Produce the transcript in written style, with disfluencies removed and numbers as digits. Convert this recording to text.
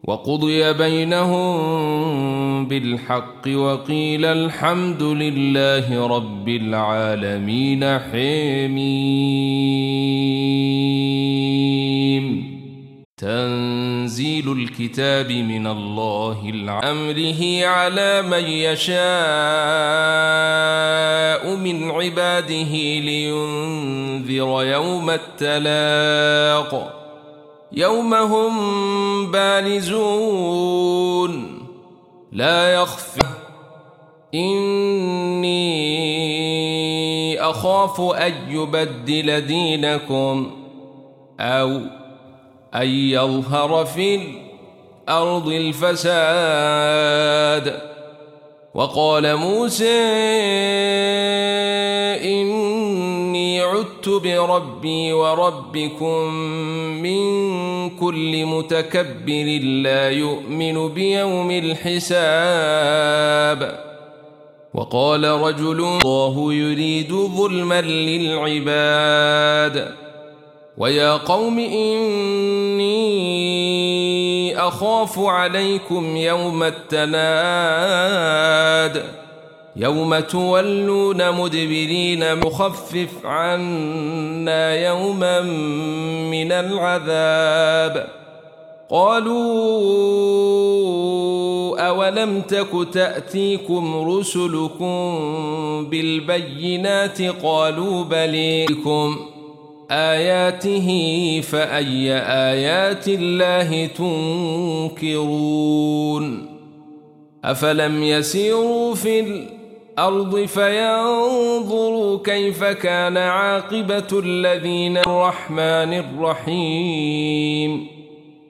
وقضي بينهم بالحق وقيل الحمد لله رب العالمين. حميم. تنزيل الكتاب من الله أمره على من يشاء من عباده لينذر يوم التلاق يوم هم بارزون لا يخفى إني أخاف أن يبدل دينكم أو أن يظهر في الأرض الفساد. وقال موسى إني عدت بربي وربكم من كل متكبر لا يؤمن بيوم الحساب. وقال رجل الله يريد ظلما للعباد ويا قوم إني أخاف عليكم يوم التناد يوم تولون مدبرين مخفف عنا يوما من العذاب. قالوا أولم تك تأتيكم رسلكم بالبينات قالوا بليكم آياته فأي آيات الله تنكرون. أفلم يسيروا في الأرض فينظروا كيف كان عاقبة الذين الرحمن الرحيم